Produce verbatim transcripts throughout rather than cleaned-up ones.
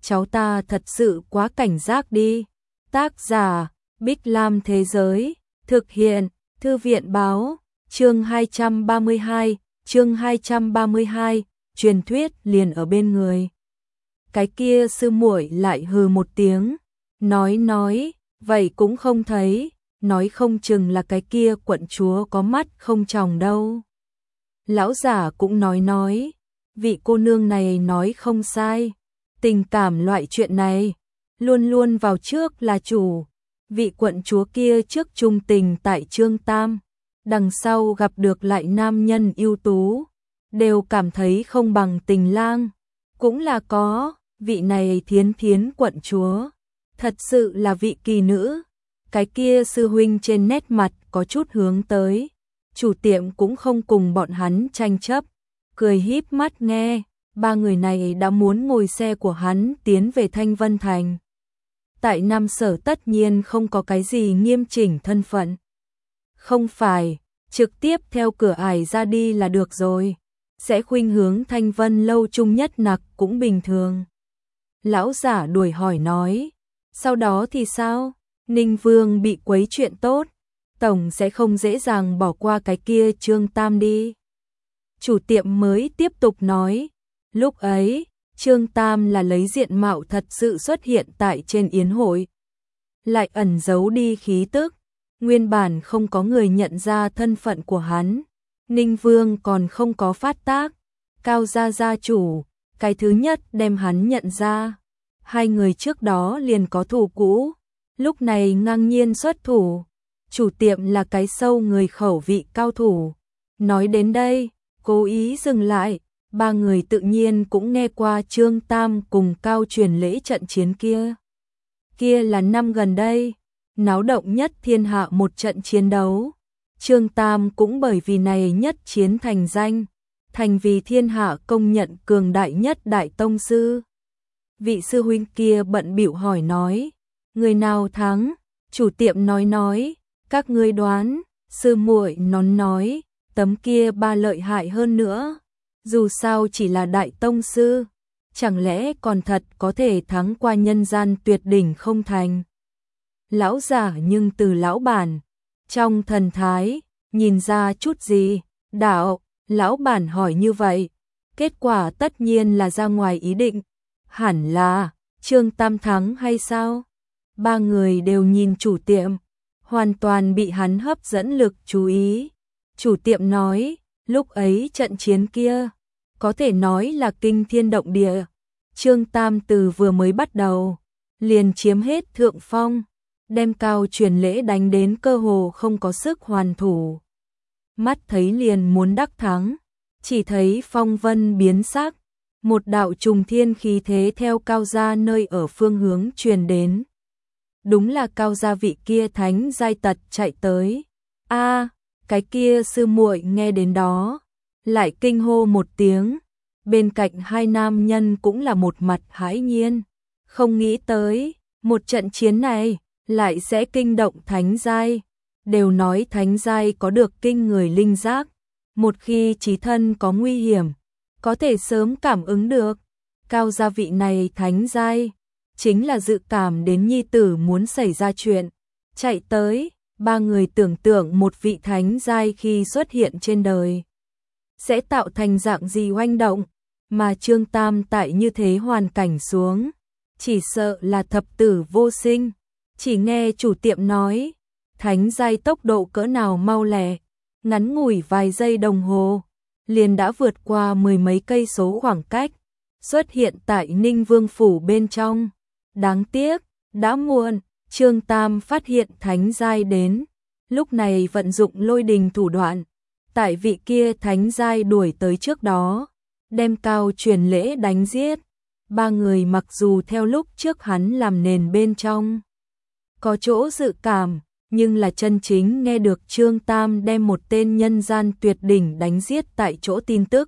cháu ta thật sự quá cảnh giác đi. Tác giả Bích Lam Thế Giới, thực hiện Thư viện Báo, chương hai trăm ba mươi hai, chương hai trăm ba mươi hai, truyền thuyết liền ở bên người. Cái kia sư muội lại hừ một tiếng, nói nói, vậy cũng không thấy, nói không chừng là cái kia quận chúa có mắt không tròng đâu. Lão giả cũng nói nói, vị cô nương này nói không sai, tình cảm loại chuyện này, luôn luôn vào trước là chủ, vị quận chúa kia trước trung tình tại Trương Tam, đằng sau gặp được lại nam nhân ưu tú, đều cảm thấy không bằng Tình Lang, cũng là có, vị này Thiến Thiến quận chúa, thật sự là vị kỳ nữ. Cái kia sư huynh trên nét mặt có chút hướng tới, chủ tiệm cũng không cùng bọn hắn tranh chấp, cười híp mắt nghe, ba người này đã muốn ngồi xe của hắn tiến về Thanh Vân Thành. Tại Nam Sở tất nhiên không có cái gì nghiêm chỉnh thân phận. Không phải, trực tiếp theo cửa ải ra đi là được rồi, sẽ khuynh hướng Thanh Vân lâu trung nhất nặc cũng bình thường. Lão giả đuổi hỏi nói, sau đó thì sao? Ninh Vương bị quấy chuyện tốt, tổng sẽ không dễ dàng bỏ qua cái kia Trương Tam đi. Chủ tiệm mới tiếp tục nói, lúc ấy, Trương Tam là lấy diện mạo thật sự xuất hiện tại trên yến hội, lại ẩn giấu đi khí tức, nguyên bản không có người nhận ra thân phận của hắn. Ninh Vương còn không có phát tác, Cao gia gia chủ, cái thứ nhất đem hắn nhận ra. Hai người trước đó liền có thù cũ, lúc này ngang nhiên xuất thủ, chủ tiệm là cái sâu người khẩu vị cao thủ. Nói đến đây, cố ý dừng lại, ba người tự nhiên cũng nghe qua Trương Tam cùng Cao truyền lễ trận chiến kia. Kia là năm gần đây, náo động nhất thiên hạ một trận chiến đấu. Trương Tam cũng bởi vì này nhất chiến thành danh, thành vì thiên hạ công nhận cường đại nhất đại tông sư. Vị sư huynh kia bận bịu hỏi nói, người nào thắng? Chủ tiệm nói nói, các ngươi đoán. Sư muội nón nói, tấm kia ba lợi hại hơn nữa, dù sao chỉ là đại tông sư, chẳng lẽ còn thật có thể thắng qua nhân gian tuyệt đỉnh không thành. Lão giả nhưng từ lão bản, trong thần thái, nhìn ra chút gì, đạo, lão bản hỏi như vậy, kết quả tất nhiên là ra ngoài ý định, hẳn là, Trương Tam thắng hay sao? Ba người đều nhìn chủ tiệm, hoàn toàn bị hắn hấp dẫn lực chú ý. Chủ tiệm nói, lúc ấy trận chiến kia, có thể nói là kinh thiên động địa. Trương Tam từ vừa mới bắt đầu, liền chiếm hết thượng phong, đem Cao truyền lễ đánh đến cơ hồ không có sức hoàn thủ. Mắt thấy liền muốn đắc thắng, chỉ thấy phong vân biến sắc, một đạo trùng thiên khí thế theo Cao gia nơi ở phương hướng truyền đến. Đúng là Cao gia vị kia thánh giai tật chạy tới. A, cái kia sư muội nghe đến đó, lại kinh hô một tiếng. Bên cạnh hai nam nhân cũng là một mặt hãi nhiên, không nghĩ tới, một trận chiến này lại sẽ kinh động thánh giai. Đều nói thánh giai có được kinh người linh giác, một khi chí thân có nguy hiểm, có thể sớm cảm ứng được. Cao gia vị này thánh giai, chính là dự cảm đến nhi tử muốn xảy ra chuyện, chạy tới. Ba người tưởng tượng một vị thánh giai khi xuất hiện trên đời, sẽ tạo thành dạng gì oanh động, mà Trương Tam tại như thế hoàn cảnh xuống, chỉ sợ là thập tử vô sinh. Chỉ nghe chủ tiệm nói, thánh giai tốc độ cỡ nào mau lẹ, ngắn ngủi vài giây đồng hồ, liền đã vượt qua mười mấy cây số khoảng cách, xuất hiện tại Ninh Vương phủ bên trong. Đáng tiếc, đã muộn, Trương Tam phát hiện thánh giai đến, lúc này vận dụng lôi đình thủ đoạn, tại vị kia thánh giai đuổi tới trước đó, đem Cao truyền lễ đánh giết. Ba người mặc dù theo lúc trước hắn làm nền bên trong có chỗ dự cảm, nhưng là chân chính nghe được Trương Tam đem một tên nhân gian tuyệt đỉnh đánh giết tại chỗ tin tức,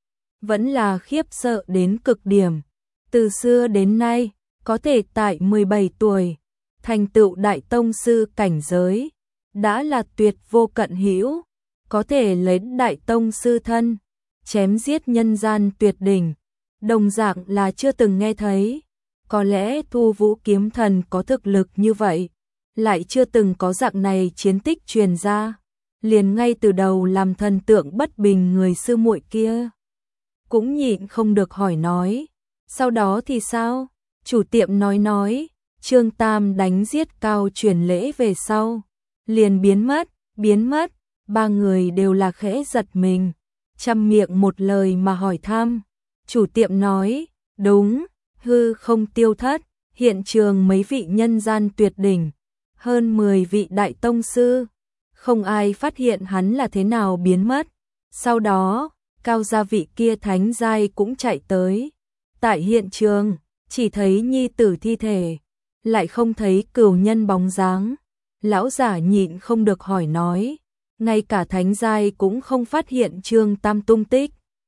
vẫn là khiếp sợ đến cực điểm. Từ xưa đến nay, có thể tại mười bảy tuổi thành tựu đại tông sư cảnh giới, đã là tuyệt vô cận hữu, có thể lấy đại tông sư thân chém giết nhân gian tuyệt đỉnh, đồng dạng là chưa từng nghe thấy. Có lẽ Thu Vũ kiếm thần có thực lực như vậy, lại chưa từng có dạng này chiến tích truyền ra, liền ngay từ đầu làm thần tượng bất bình người sư muội kia. Cũng nhịn không được hỏi nói, sau đó thì sao? Chủ tiệm nói nói, Trương Tam đánh giết cao truyền lễ về sau, liền biến mất, biến mất, ba người đều là khẽ giật mình, chăm miệng một lời mà hỏi thăm. Chủ tiệm nói, đúng, hư không tiêu thất, hiện trường mấy vị nhân gian tuyệt đỉnh, hơn mười vị đại tông sư, không ai phát hiện hắn là thế nào biến mất. Sau đó, cao gia vị kia thánh giai cũng chạy tới. Tại hiện trường, chỉ thấy nhi tử thi thể, lại không thấy cửu nhân bóng dáng. Lão giả nhịn không được hỏi nói, ngay cả thánh giai cũng không phát hiện Trương Tam tung tích.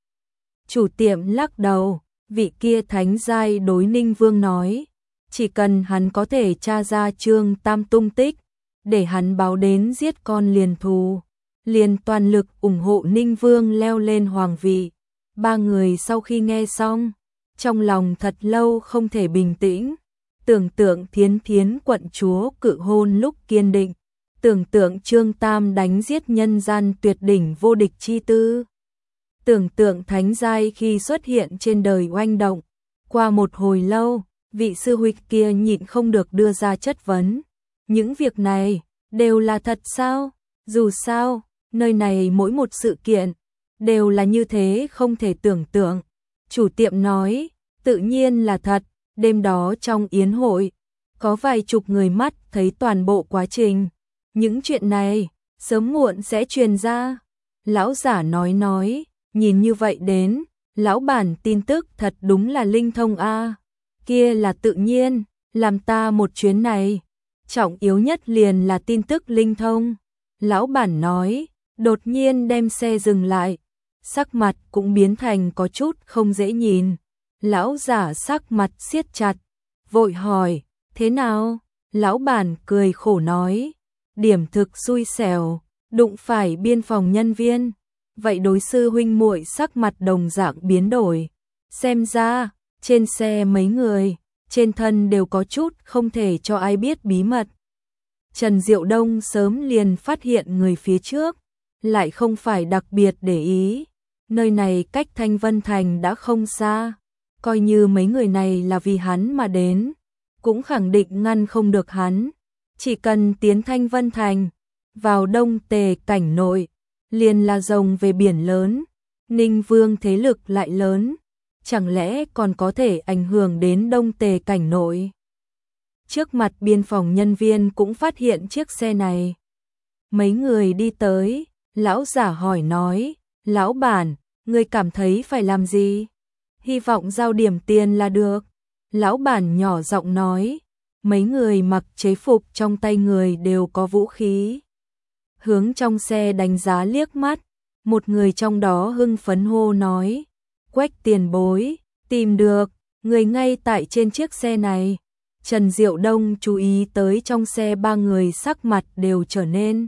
Chủ tiệm lắc đầu, vị kia thánh giai đối Ninh Vương nói, chỉ cần hắn có thể tra ra Trương Tam tung tích, để hắn báo đến giết con liền thù, liền toàn lực ủng hộ Ninh Vương leo lên hoàng vị. Ba người sau khi nghe xong, trong lòng thật lâu không thể bình tĩnh, tưởng tượng Thiến Thiến quận chúa cự hôn lúc kiên định, tưởng tượng Trương Tam đánh giết nhân gian tuyệt đỉnh vô địch chi tư, tưởng tượng thánh giai khi xuất hiện trên đời oanh động. Qua một hồi lâu, vị sư huynh kia nhịn không được đưa ra chất vấn, những việc này đều là thật sao? Dù sao, nơi này mỗi một sự kiện đều là như thế không thể tưởng tượng. Chủ tiệm nói, tự nhiên là thật, đêm đó trong yến hội, có vài chục người mắt thấy toàn bộ quá trình. Những chuyện này, sớm muộn sẽ truyền ra. Lão giả nói nói, nhìn như vậy đến, lão bản tin tức thật đúng là linh thông a. Kia là tự nhiên, làm ta một chuyến này, trọng yếu nhất liền là tin tức linh thông. Lão bản nói, đột nhiên đem xe dừng lại, sắc mặt cũng biến thành có chút không dễ nhìn. Lão giả sắc mặt siết chặt, vội hỏi, thế nào? Lão bản cười khổ nói, điểm thực xui xẻo, đụng phải biên phòng nhân viên. Vậy đối sư huynh muội sắc mặt đồng dạng biến đổi. Xem ra, trên xe mấy người, trên thân đều có chút không thể cho ai biết bí mật. Trần Diệu Đông sớm liền phát hiện người phía trước, lại không phải đặc biệt để ý. Nơi này cách Thanh Vân Thành đã không xa, coi như mấy người này là vì hắn mà đến, cũng khẳng định ngăn không được hắn. Chỉ cần tiến Thanh Vân Thành, vào Đông Tề cảnh nội, liền là rồng về biển lớn. Ninh Vương thế lực lại lớn, chẳng lẽ còn có thể ảnh hưởng đến Đông Tề cảnh nội? Trước mặt biên phòng nhân viên cũng phát hiện chiếc xe này. Mấy người đi tới, lão giả hỏi nói, lão bản, ngươi cảm thấy phải làm gì? Hy vọng giao điểm tiền là được. Lão bản nhỏ giọng nói, mấy người mặc chế phục trong tay người đều có vũ khí. Hướng trong xe đánh giá liếc mắt, một người trong đó hưng phấn hô nói, Quách tiền bối, tìm được, người ngay tại trên chiếc xe này. Trần Diệu Đông chú ý tới trong xe ba người sắc mặt đều trở nên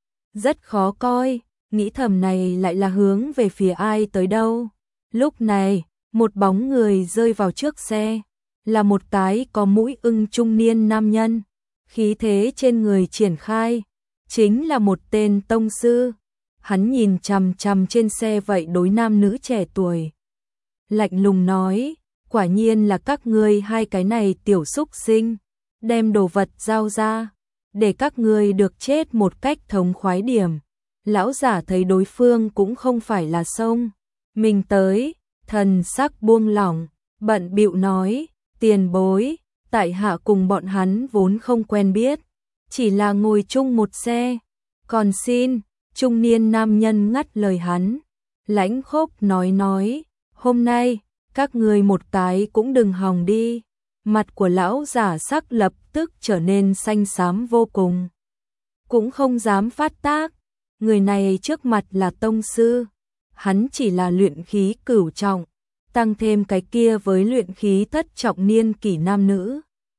rất khó coi, nghĩ thầm này lại là hướng về phía ai tới đâu. Lúc này, một bóng người rơi vào trước xe, là một cái có mũi ưng trung niên nam nhân, khí thế trên người triển khai, chính là một tên tông sư. Hắn nhìn chằm chằm trên xe vậy đối nam nữ trẻ tuổi, lạnh lùng nói, quả nhiên là các ngươi hai cái này tiểu xúc sinh, đem đồ vật giao ra, để các ngươi được chết một cách thống khoái điểm. Lão giả thấy đối phương cũng không phải là xông mình tới, thần sắc buông lỏng, bận bịu nói, tiền bối, tại hạ cùng bọn hắn vốn không quen biết, chỉ là ngồi chung một xe, còn xin. Trung niên nam nhân ngắt lời hắn, lãnh khốc nói nói, hôm nay, các ngươi một cái cũng đừng hòng đi. Mặt của lão giả sắc lập tức trở nên xanh xám vô cùng, cũng không dám phát tác. Người này trước mặt là tông sư, hắn chỉ là luyện khí cửu trọng, tăng thêm cái kia với luyện khí thất trọng niên kỷ nam nữ.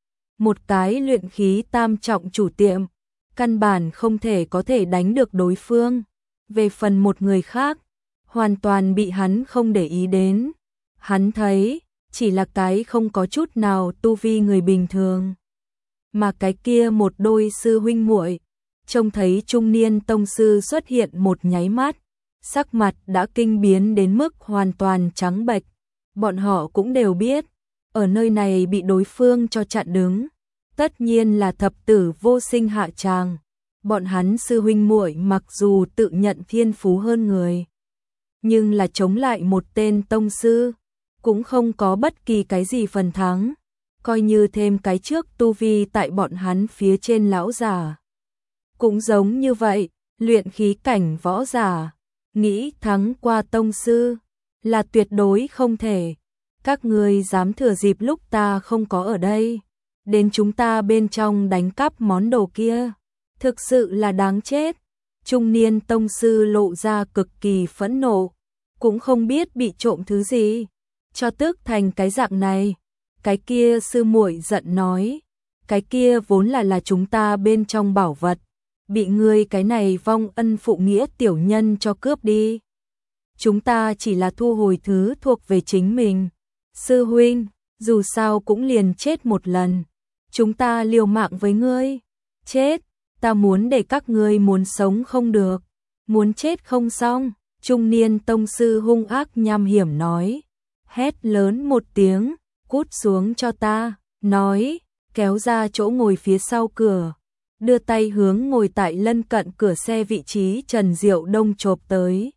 Một cái luyện khí tam trọng chủ tiệm, căn bản không thể có thể đánh được đối phương. Về phần một người khác, hoàn toàn bị hắn không để ý đến. Hắn thấy, chỉ là cái không có chút nào tu vi người bình thường. Mà cái kia một đôi sư huynh muội, trông thấy trung niên tông sư xuất hiện một nháy mắt, sắc mặt đã kinh biến đến mức hoàn toàn trắng bệch. Bọn họ cũng đều biết, ở nơi này bị đối phương cho chặn đứng, tất nhiên là thập tử vô sinh hạ tràng. Bọn hắn sư huynh muội mặc dù tự nhận thiên phú hơn người, nhưng là chống lại một tên tông sư, cũng không có bất kỳ cái gì phần thắng, coi như thêm cái trước tu vi tại bọn hắn phía trên lão giả. Cũng giống như vậy, luyện khí cảnh võ giả, nghĩ thắng qua tông sư, là tuyệt đối không thể. Các ngươi dám thừa dịp lúc ta không có ở đây, đến chúng ta bên trong đánh cắp món đồ kia, thực sự là đáng chết. Trung niên tông sư lộ ra cực kỳ phẫn nộ, cũng không biết bị trộm thứ gì, cho tức thành cái dạng này. Cái kia sư muội giận nói, cái kia vốn là là chúng ta bên trong bảo vật, bị ngươi cái này vong ân phụ nghĩa tiểu nhân cho cướp đi. Chúng ta chỉ là thu hồi thứ thuộc về chính mình. Sư huynh, dù sao cũng liền chết một lần, chúng ta liều mạng với ngươi. Chết, ta muốn để các ngươi muốn sống không được, muốn chết không xong. Trung niên tông sư hung ác nham hiểm nói, hét lớn một tiếng, cút xuống cho ta, nói, kéo ra chỗ ngồi phía sau cửa, đưa tay hướng ngồi tại lân cận cửa xe vị trí Trần Diệu Đông chộp tới.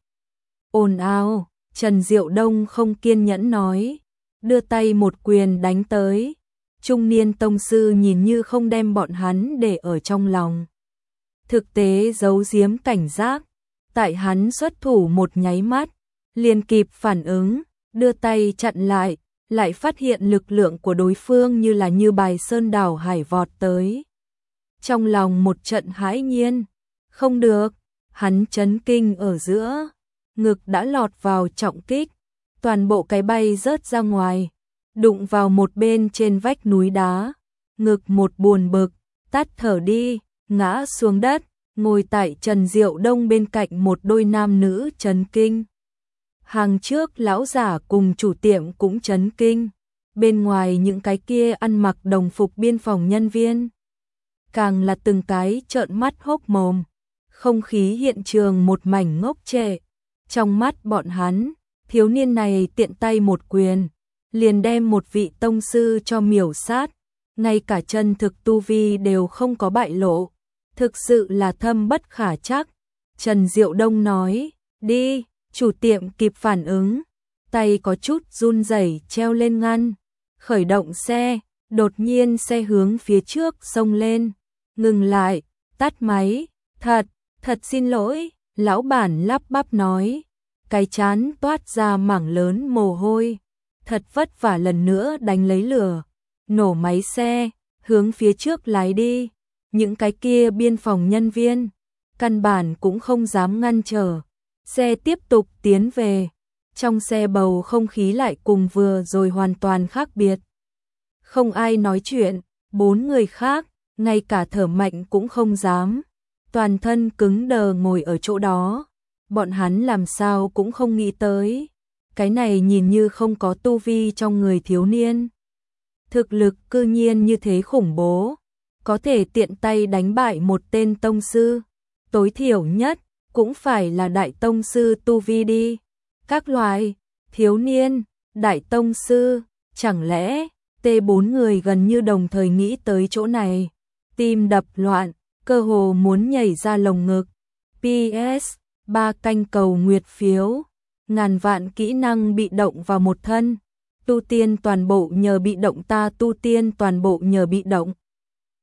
Ồn ào, Trần Diệu Đông không kiên nhẫn nói, đưa tay một quyền đánh tới. Trung niên tông sư nhìn như không đem bọn hắn để ở trong lòng, thực tế giấu giếm cảnh giác. Tại hắn xuất thủ một nháy mắt, liền kịp phản ứng, đưa tay chặn lại, lại phát hiện lực lượng của đối phương như là như bài sơn đảo hải vọt tới. Trong lòng một trận hãi nhiên, không được, hắn chấn kinh ở giữa, ngực đã lọt vào trọng kích, toàn bộ cái bay rớt ra ngoài, đụng vào một bên trên vách núi đá, ngực một buồn bực, tắt thở đi, ngã xuống đất. Ngồi tại Trần Diệu Đông bên cạnh một đôi nam nữ chấn kinh. Hàng trước lão giả cùng chủ tiệm cũng chấn kinh. Bên ngoài những cái kia ăn mặc đồng phục biên phòng nhân viên, càng là từng cái trợn mắt hốc mồm. Không khí hiện trường một mảnh ngốc trệ. Trong mắt bọn hắn, thiếu niên này tiện tay một quyền, liền đem một vị tông sư cho miểu sát. Ngay cả chân thực tu vi đều không có bại lộ. Thực sự là thâm bất khả trắc. Trần Diệu Đông nói, đi, chủ tiệm kịp phản ứng, tay có chút run rẩy treo lên ngăn, khởi động xe, đột nhiên xe hướng phía trước xông lên, ngừng lại, tắt máy, thật, thật xin lỗi, lão bản lắp bắp nói, cái chán toát ra mảng lớn mồ hôi, thật vất vả lần nữa đánh lấy lửa, nổ máy xe, hướng phía trước lái đi. Những cái kia biên phòng nhân viên, căn bản cũng không dám ngăn trở. Xe tiếp tục tiến về. Trong xe bầu không khí lại cùng vừa rồi hoàn toàn khác biệt. Không ai nói chuyện, bốn người khác, ngay cả thở mạnh cũng không dám. Toàn thân cứng đờ ngồi ở chỗ đó. Bọn hắn làm sao cũng không nghĩ tới. Cái này nhìn như không có tu vi trong người thiếu niên. Thực lực cư nhiên như thế khủng bố. Có thể tiện tay đánh bại một tên tông sư, tối thiểu nhất cũng phải là đại tông sư tu vi đi. Các loại, thiếu niên, đại tông sư, chẳng lẽ T bốn người gần như đồng thời nghĩ tới chỗ này, tim đập loạn, cơ hồ muốn nhảy ra lồng ngực. pê ét ba canh cầu nguyệt phiếu, ngàn vạn kỹ năng bị động vào một thân, tu tiên toàn bộ nhờ bị động ta tu tiên toàn bộ nhờ bị động.